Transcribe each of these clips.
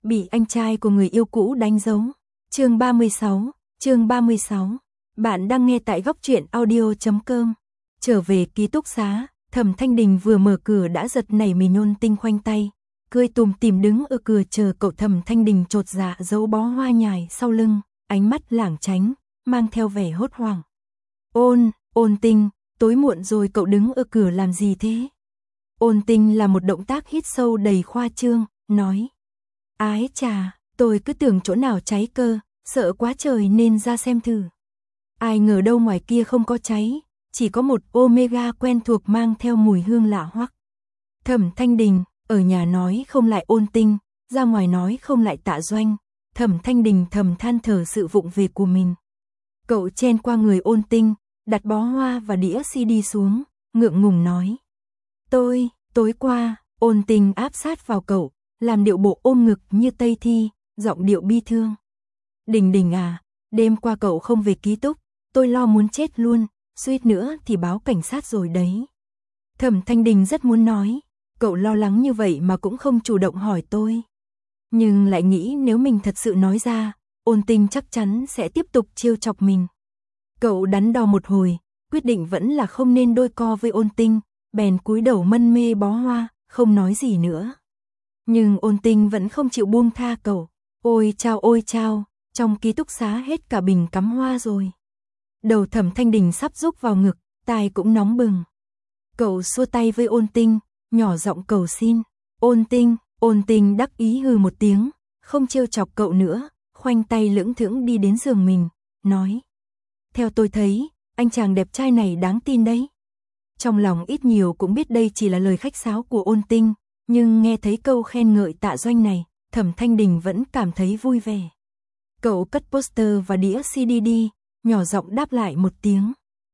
Bị anh trai của người yêu cũ đánh dấu. Chương 36. Bạn đang nghe tại góc truyện audio.com. Trở về ký túc xá, Thẩm Thanh Đình vừa mở cửa đã giật nảy mình. Ôn Tinh khoanh tay, cười tủm tỉm đứng ở cửa chờ cậu. Thẩm Thanh Đình chột dạ giấu bó hoa nhài sau lưng, ánh mắt lảng tránh, mang theo vẻ hốt hoảng. Ôn Tinh, tối muộn rồi cậu đứng ở cửa làm gì thế? Ôn Tinh là một động tác hít sâu đầy khoa trương, nói. Ái chà, tôi cứ tưởng chỗ nào cháy cơ, sợ quá trời nên ra xem thử. Ai ngờ đâu ngoài kia không có cháy, chỉ có một Omega quen thuộc mang theo mùi hương lạ hoắc. Thẩm Thanh Đình, ở nhà nói không lại Ôn Tinh, ra ngoài nói không lại Tạ Doanh. Thẩm Thanh Đình thầm than thở sự vụng về của mình. Cậu chen qua người Ôn Tinh, đặt bó hoa và đĩa CD xuống, ngượng ngùng nói. Tối qua, Ôn Tinh áp sát vào cậu, làm điệu bộ ôm ngực như Tây Thi, giọng điệu bi thương. Đình à, đêm qua cậu không về ký túc, tôi lo muốn chết luôn, suýt nữa thì báo cảnh sát rồi đấy. Thẩm Thanh Đình rất muốn nói, cậu lo lắng như vậy mà cũng không chủ động hỏi tôi. Nhưng lại nghĩ nếu mình thật sự nói ra, Ôn Tinh chắc chắn sẽ tiếp tục trêu chọc mình. Cậu đắn đo một hồi, quyết định vẫn là không nên đôi co với Ôn Tinh, bèn cúi đầu mân mê bó hoa, không nói gì nữa. Nhưng Ôn Tinh vẫn không chịu buông tha cậu. Ôi chao, trong ký túc xá hết cả bình cắm hoa rồi. Đầu Thẩm Thanh Đình sắp rúc vào ngực, tai cũng nóng bừng. Cậu xua tay với Ôn Tinh, nhỏ giọng cầu xin. Ôn Tinh đắc ý hừ một tiếng, không trêu chọc cậu nữa, khoanh tay lững thững đi đến giường mình, nói. Theo tôi thấy, anh chàng đẹp trai này đáng tin đấy. Trong lòng ít nhiều cũng biết đây chỉ là lời khách sáo của Ôn Tinh, nhưng nghe thấy câu khen ngợi Tạ Doanh này, Thẩm Thanh Đình vẫn cảm thấy vui vẻ. Cậu cất poster và đĩa CD đi, nhỏ giọng đáp lại một tiếng.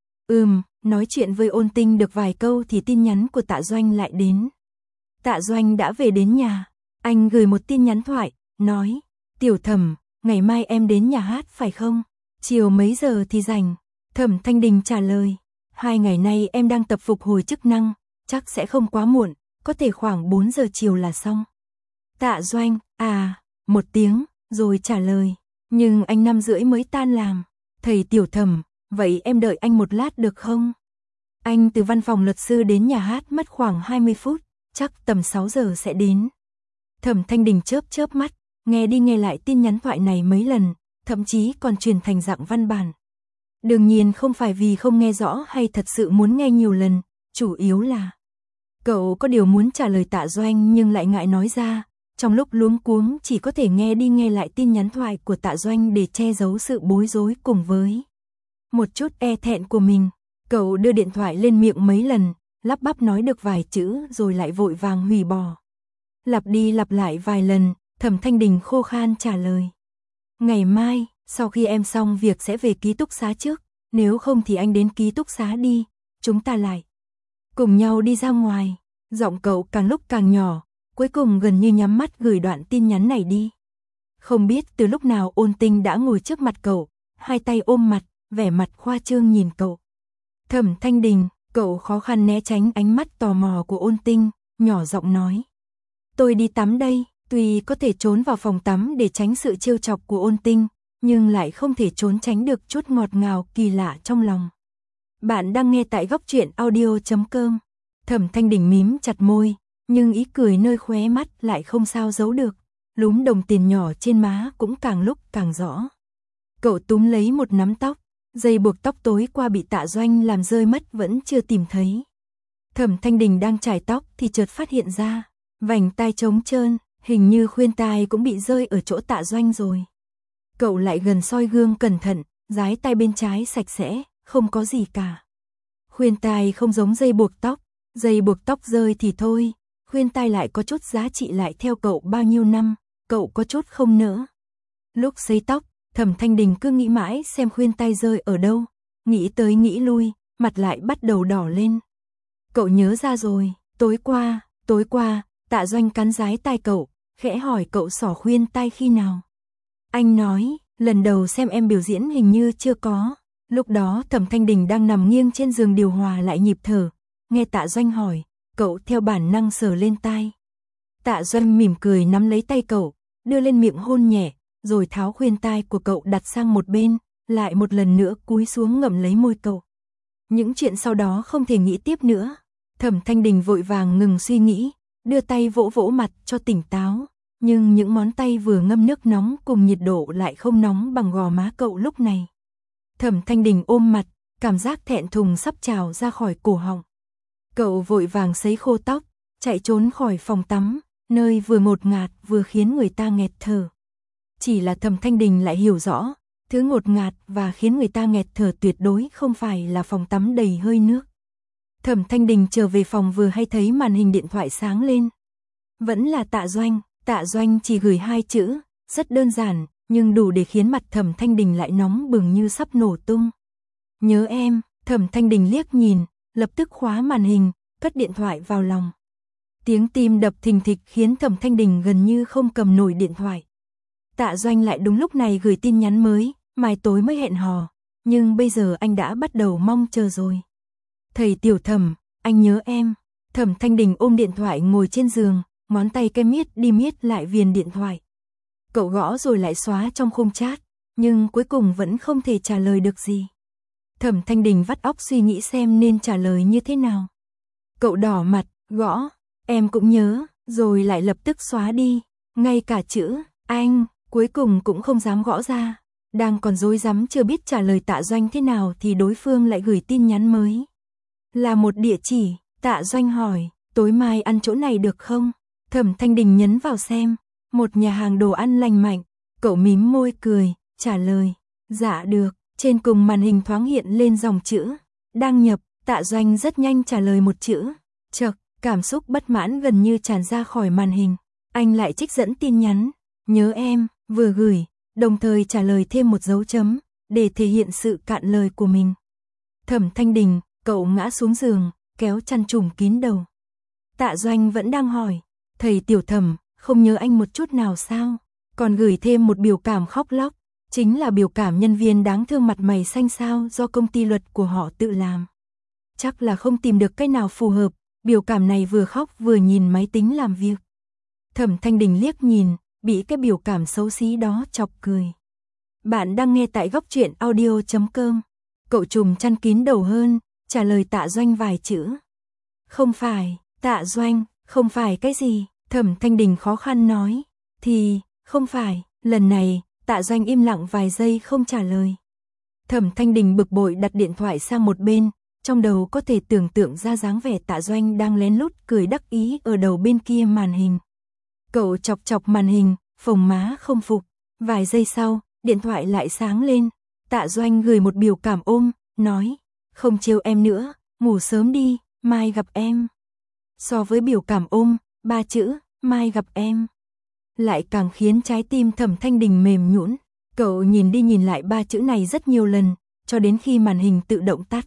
Nói chuyện với Ôn Tinh được vài câu thì tin nhắn của Tạ Doanh lại đến. Tạ Doanh đã về đến nhà, anh gửi một tin nhắn thoại, nói. Tiểu Thẩm, ngày mai em đến nhà hát phải không? Chiều mấy giờ thì rảnh? Thẩm Thanh Đình trả lời. 2 ngày nay em đang tập phục hồi chức năng, chắc sẽ không quá muộn, có thể khoảng 4 giờ chiều là xong. Tạ Doanh, một tiếng, rồi trả lời. Nhưng anh 5:30 mới tan làm. Thầy Tiểu Thẩm, vậy em đợi anh một lát được không? Anh từ văn phòng luật sư đến nhà hát mất khoảng 20 phút, chắc tầm 6 giờ sẽ đến. Thẩm Thanh Đình chớp mắt, nghe đi nghe lại tin nhắn thoại này mấy lần, thậm chí còn truyền thành dạng văn bản. Đương nhiên không phải vì không nghe rõ hay thật sự muốn nghe nhiều lần, chủ yếu là cậu có điều muốn trả lời Tạ Doanh nhưng lại ngại nói ra, trong lúc luống cuống chỉ có thể nghe đi nghe lại tin nhắn thoại của Tạ Doanh để che giấu sự bối rối cùng với một chút e thẹn của mình. Cậu đưa điện thoại lên miệng mấy lần, lắp bắp nói được vài chữ rồi lại vội vàng hủy bỏ. Lặp đi lặp lại vài lần, Thẩm Thanh Đình khô khan trả lời. Ngày mai, sau khi em xong việc sẽ về ký túc xá trước, nếu không thì anh đến ký túc xá đi, chúng ta lại cùng nhau đi ra ngoài. Giọng cậu càng lúc càng nhỏ, cuối cùng gần như nhắm mắt gửi đoạn tin nhắn này đi. Không biết từ lúc nào Ôn Tinh đã ngồi trước mặt cậu, hai tay ôm mặt, vẻ mặt khoa trương nhìn cậu. Thẩm Thanh Đình, cậu khó khăn né tránh ánh mắt tò mò của Ôn Tinh, nhỏ giọng nói. Tôi đi tắm đây, tuy có thể trốn vào phòng tắm để tránh sự trêu chọc của Ôn Tinh, nhưng lại không thể trốn tránh được chút ngọt ngào kỳ lạ trong lòng. Bạn đang nghe tại góc truyện audio.com. Thẩm Thanh Đình mím chặt môi, nhưng ý cười nơi khóe mắt lại không sao giấu được, lúm đồng tiền nhỏ trên má cũng càng lúc càng rõ. Cậu túm lấy một nắm tóc, dây buộc tóc tối qua bị Tạ Doanh làm rơi mất vẫn chưa tìm thấy. Thẩm Thanh Đình đang chải tóc thì chợt phát hiện ra, vành tai trống trơn, hình như khuyên tai cũng bị rơi ở chỗ Tạ Doanh rồi. Cậu lại gần soi gương cẩn thận, dái tai bên trái sạch sẽ, không có gì cả. Khuyên tai không giống dây buộc tóc rơi thì thôi, khuyên tai lại có chút giá trị lại theo cậu bao nhiêu năm, cậu có chút không nỡ. Lúc sấy tóc, Thẩm Thanh Đình cứ nghĩ mãi xem khuyên tai rơi ở đâu, nghĩ tới nghĩ lui, mặt lại bắt đầu đỏ lên. Cậu nhớ ra rồi, tối qua, Tạ Doanh cắn dái tai cậu, khẽ hỏi cậu xỏ khuyên tai khi nào. Anh nói, lần đầu xem em biểu diễn hình như chưa có. Lúc đó Thẩm Thanh Đình đang nằm nghiêng trên giường điều hòa lại nhịp thở, nghe Tạ Doanh hỏi, cậu theo bản năng sờ lên tai. Tạ Doanh mỉm cười nắm lấy tay cậu, đưa lên miệng hôn nhẹ, rồi tháo khuyên tai của cậu đặt sang một bên, lại một lần nữa cúi xuống ngậm lấy môi cậu. Những chuyện sau đó không thể nghĩ tiếp nữa. Thẩm Thanh Đình vội vàng ngừng suy nghĩ, đưa tay vỗ vỗ mặt cho tỉnh táo, nhưng những ngón tay vừa ngâm nước nóng cùng nhiệt độ lại không nóng bằng gò má cậu lúc này. Thẩm Thanh Đình ôm mặt, cảm giác thẹn thùng sắp trào ra khỏi cổ họng. Cậu vội vàng sấy khô tóc, chạy trốn khỏi phòng tắm, nơi vừa ngột ngạt vừa khiến người ta nghẹt thở. Chỉ là Thẩm Thanh Đình lại hiểu rõ, thứ ngột ngạt và khiến người ta nghẹt thở tuyệt đối không phải là phòng tắm đầy hơi nước. Thẩm Thanh Đình trở về phòng vừa hay thấy màn hình điện thoại sáng lên. Vẫn là Tạ Doanh chỉ gửi 2 chữ, rất đơn giản, nhưng đủ để khiến mặt Thẩm Thanh Đình lại nóng bừng như sắp nổ tung. Nhớ em. Thẩm Thanh Đình liếc nhìn, lập tức khóa màn hình, cất điện thoại vào lòng. Tiếng tim đập thình thịch khiến Thẩm Thanh Đình gần như không cầm nổi điện thoại. Tạ Doanh lại đúng lúc này gửi tin nhắn mới, mai tối mới hẹn hò, nhưng bây giờ anh đã bắt đầu mong chờ rồi. Thầy Tiểu Thẩm, anh nhớ em. Thẩm Thanh Đình ôm điện thoại ngồi trên giường, ngón tay cái miết đi miết lại viền điện thoại. Cậu gõ rồi lại xóa trong khung chat, nhưng cuối cùng vẫn không thể trả lời được gì. Thẩm Thanh Đình vắt óc suy nghĩ xem nên trả lời như thế nào. Cậu đỏ mặt, gõ, em cũng nhớ, rồi lại lập tức xóa đi, ngay cả chữ anh cuối cùng cũng không dám gõ ra. Đang còn rối rắm chưa biết trả lời Tạ Doanh thế nào thì đối phương lại gửi tin nhắn mới. Là một địa chỉ. Tạ Doanh hỏi, tối mai ăn chỗ này được không? Thẩm Thanh Đình nhấn vào xem, một nhà hàng đồ ăn lành mạnh. Cậu mím môi cười, trả lời, dạ được. Trên cùng màn hình thoáng hiện lên dòng chữ đăng nhập. Tạ Doanh rất nhanh trả lời một chữ, chậc. Cảm xúc bất mãn gần như tràn ra khỏi màn hình. Anh lại trích dẫn tin nhắn, nhớ em, vừa gửi, đồng thời trả lời thêm một dấu chấm, để thể hiện sự cạn lời của mình. Thẩm Thanh Đình, cậu ngã xuống giường, kéo chăn trùm kín đầu. Tạ Doanh vẫn đang hỏi, thầy Tiểu Thẩm, không nhớ anh một chút nào sao? Còn gửi thêm một biểu cảm khóc lóc, chính là biểu cảm nhân viên đáng thương mặt mày xanh xao do công ty luật của họ tự làm. Chắc là không tìm được cái nào phù hợp, biểu cảm này vừa khóc vừa nhìn máy tính làm việc. Thẩm Thanh Đình liếc nhìn, bị cái biểu cảm xấu xí đó chọc cười. Bạn đang nghe tại góc truyện audio.com. Cậu trùm chăn kín đầu hơn, trả lời Tạ Doanh vài chữ. Không phải, Tạ Doanh, không phải cái gì? Thẩm Thanh Đình khó khăn nói. Thì, không phải, lần này, Tạ Doanh im lặng vài giây không trả lời. Thẩm Thanh Đình bực bội đặt điện thoại sang một bên, trong đầu có thể tưởng tượng ra dáng vẻ Tạ Doanh đang lén lút cười đắc ý ở đầu bên kia màn hình. Cậu chọc chọc màn hình, phồng má không phục. Vài giây sau, điện thoại lại sáng lên. Tạ Doanh gửi một biểu cảm ôm, nói, không trêu em nữa, ngủ sớm đi, mai gặp em. So với biểu cảm ôm, 3 chữ, mai gặp em, lại càng khiến trái tim Thẩm Thanh Đình mềm nhũn. Cậu nhìn đi nhìn lại 3 chữ này rất nhiều lần, cho đến khi màn hình tự động tắt.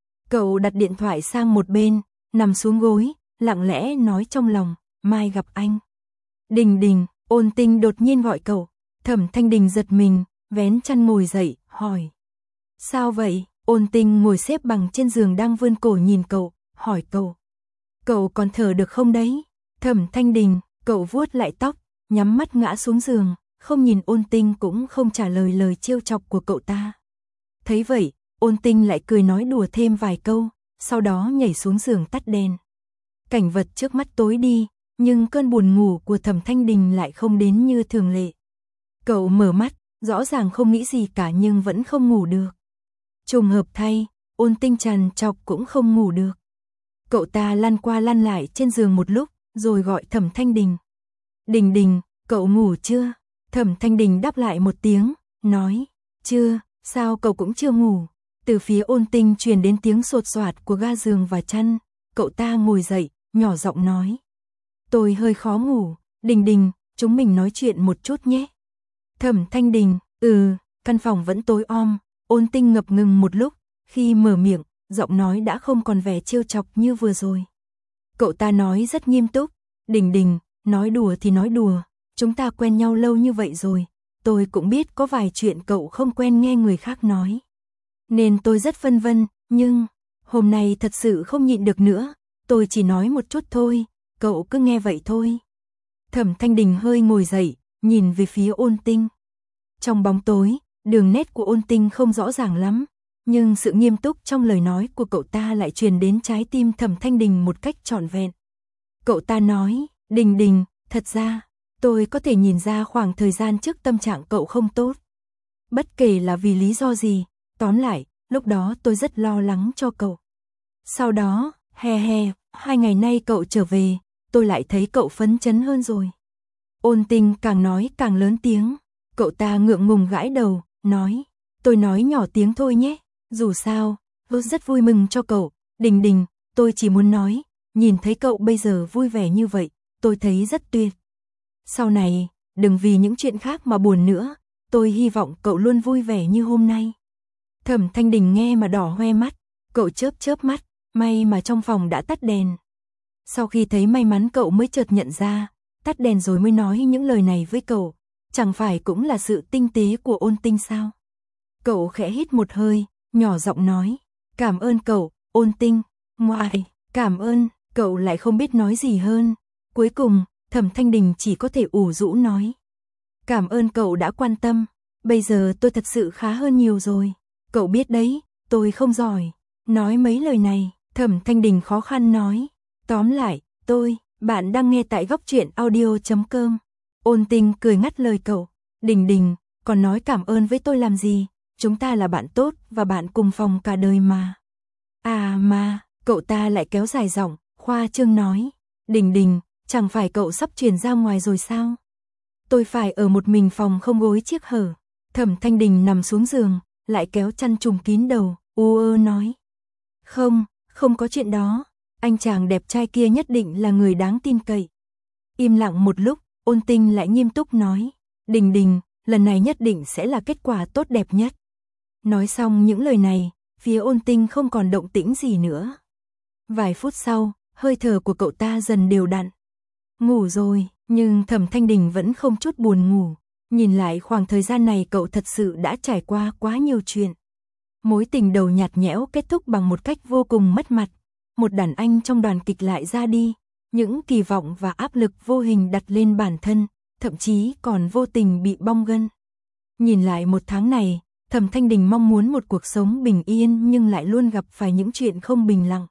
Cậu đặt điện thoại sang một bên, nằm xuống gối, lặng lẽ nói trong lòng, mai gặp anh. Đình Đình, Ôn Tinh đột nhiên gọi cậu. Thẩm Thanh Đình giật mình, vén chăn ngồi dậy, hỏi. Sao vậy? Ôn Tinh ngồi xếp bằng trên giường đang vươn cổ nhìn cậu, hỏi cậu. Cậu còn thở được không đấy? Thẩm Thanh Đình, cậu vuốt lại tóc, nhắm mắt ngã xuống giường, không nhìn Ôn Tinh cũng không trả lời lời trêu chọc của cậu ta. Thấy vậy, Ôn Tinh lại cười nói đùa thêm vài câu, sau đó nhảy xuống giường tắt đèn. Cảnh vật trước mắt tối đi, nhưng cơn buồn ngủ của Thẩm Thanh Đình lại không đến như thường lệ. Cậu mở mắt, rõ ràng không nghĩ gì cả nhưng vẫn không ngủ được. Trùng hợp thay, Ôn Tinh trằn trọc cũng không ngủ được. Cậu ta lăn qua lăn lại trên giường một lúc, rồi gọi Thẩm Thanh Đình. Đình Đình, cậu ngủ chưa? Thẩm Thanh Đình đáp lại một tiếng, nói, chưa, sao cậu cũng chưa ngủ? Từ phía Ôn Tinh truyền đến tiếng sột soạt của ga giường và chăn. Cậu ta ngồi dậy, nhỏ giọng nói. Tôi hơi khó ngủ, Đình Đình, chúng mình nói chuyện một chút nhé. Thẩm Thanh Đình, căn phòng vẫn tối om. Ôn Tinh ngập ngừng một lúc, khi mở miệng, giọng nói đã không còn vẻ trêu chọc như vừa rồi. Cậu ta nói rất nghiêm túc, Đình Đình, nói đùa thì nói đùa, chúng ta quen nhau lâu như vậy rồi, tôi cũng biết có vài chuyện cậu không quen nghe người khác nói. Nên tôi rất phân vân, nhưng hôm nay thật sự không nhịn được nữa, tôi chỉ nói một chút thôi, cậu cứ nghe vậy thôi. Thẩm Thanh Đình hơi ngồi dậy, nhìn về phía Ôn Tinh. Trong bóng tối, đường nét của Ôn Tinh không rõ ràng lắm, nhưng sự nghiêm túc trong lời nói của cậu ta lại truyền đến trái tim Thẩm Thanh Đình một cách trọn vẹn. Cậu ta nói, Đình Đình, thật ra, tôi có thể nhìn ra khoảng thời gian trước tâm trạng cậu không tốt. Bất kể là vì lý do gì, tóm lại, lúc đó tôi rất lo lắng cho cậu. Sau đó, 2 ngày nay cậu trở về, tôi lại thấy cậu phấn chấn hơn rồi. Ôn Tinh càng nói càng lớn tiếng, cậu ta ngượng ngùng gãi đầu, nói, tôi nói nhỏ tiếng thôi nhé, dù sao, tôi rất vui mừng cho cậu, Đình Đình, tôi chỉ muốn nói, nhìn thấy cậu bây giờ vui vẻ như vậy, tôi thấy rất tuyệt. Sau này, đừng vì những chuyện khác mà buồn nữa, tôi hy vọng cậu luôn vui vẻ như hôm nay. Thẩm Thanh Đình nghe mà đỏ hoe mắt, cậu chớp mắt, may mà trong phòng đã tắt đèn. Sau khi thấy may mắn cậu mới chợt nhận ra, tắt đèn rồi mới nói những lời này với cậu, chẳng phải cũng là sự tinh tế của Ôn Tinh sao? Cậu khẽ hít một hơi, nhỏ giọng nói, cảm ơn cậu, Ôn Tinh, ngoại, cảm ơn, cậu lại không biết nói gì hơn. Cuối cùng, Thẩm Thanh Đình chỉ có thể ủ rũ nói, cảm ơn cậu đã quan tâm, bây giờ tôi thật sự khá hơn nhiều rồi, cậu biết đấy, tôi không giỏi. Nói mấy lời này, Thẩm Thanh Đình khó khăn nói, tóm lại, bạn đang nghe tại góc truyện audio.com. Ôn Tinh cười ngắt lời cậu, Đình Đình, còn nói cảm ơn với tôi làm gì, chúng ta là bạn tốt và bạn cùng phòng cả đời mà. À mà, cậu ta lại kéo dài giọng, khoa trương nói, Đình Đình, chẳng phải cậu sắp chuyển ra ngoài rồi sao? Tôi phải ở một mình phòng không gối chiếc hở. Thẩm Thanh Đình nằm xuống giường, lại kéo chăn trùm kín đầu, nói. Không có chuyện đó, anh chàng đẹp trai kia nhất định là người đáng tin cậy. Im lặng một lúc, Ôn Tinh lại nghiêm túc nói, Đình Đình, lần này nhất định sẽ là kết quả tốt đẹp nhất. Nói xong những lời này, phía Ôn Tinh không còn động tĩnh gì nữa. Vài phút sau, hơi thở của cậu ta dần đều đặn. Ngủ rồi, nhưng Thẩm Thanh Đình vẫn không chút buồn ngủ. Nhìn lại khoảng thời gian này cậu thật sự đã trải qua quá nhiều chuyện. Mối tình đầu nhạt nhẽo kết thúc bằng một cách vô cùng mất mặt. Một đàn anh trong đoàn kịch lại ra đi. Những kỳ vọng và áp lực vô hình đặt lên bản thân, thậm chí còn vô tình bị bong gân. Nhìn lại một tháng này, Thẩm Thanh Đình mong muốn một cuộc sống bình yên nhưng lại luôn gặp phải những chuyện không bình lặng.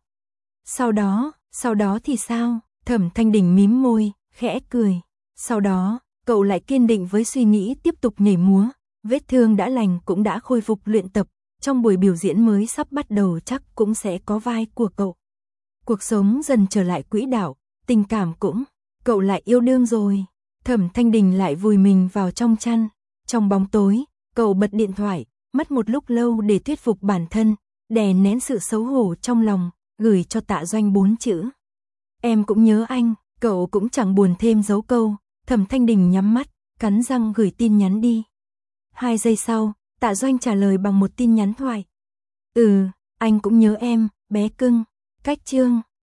Sau đó thì sao? Thẩm Thanh Đình mím môi, khẽ cười. Sau đó, cậu lại kiên định với suy nghĩ tiếp tục nhảy múa. Vết thương đã lành cũng đã khôi phục luyện tập. Trong buổi biểu diễn mới sắp bắt đầu chắc cũng sẽ có vai của cậu. Cuộc sống dần trở lại quỹ đạo, tình cảm cũng, cậu lại yêu đương rồi. Thẩm Thanh Đình lại vùi mình vào trong chăn. Trong bóng tối, cậu bật điện thoại, mất một lúc lâu để thuyết phục bản thân, đè nén sự xấu hổ trong lòng, gửi cho Tạ Doanh 4 chữ. Em cũng nhớ anh, cậu cũng chẳng buồn thêm dấu câu. Thẩm Thanh Đình nhắm mắt, cắn răng gửi tin nhắn đi. 2 giây sau, Tạ Doanh trả lời bằng một tin nhắn thoại. Anh cũng nhớ em, bé cưng. Cách chương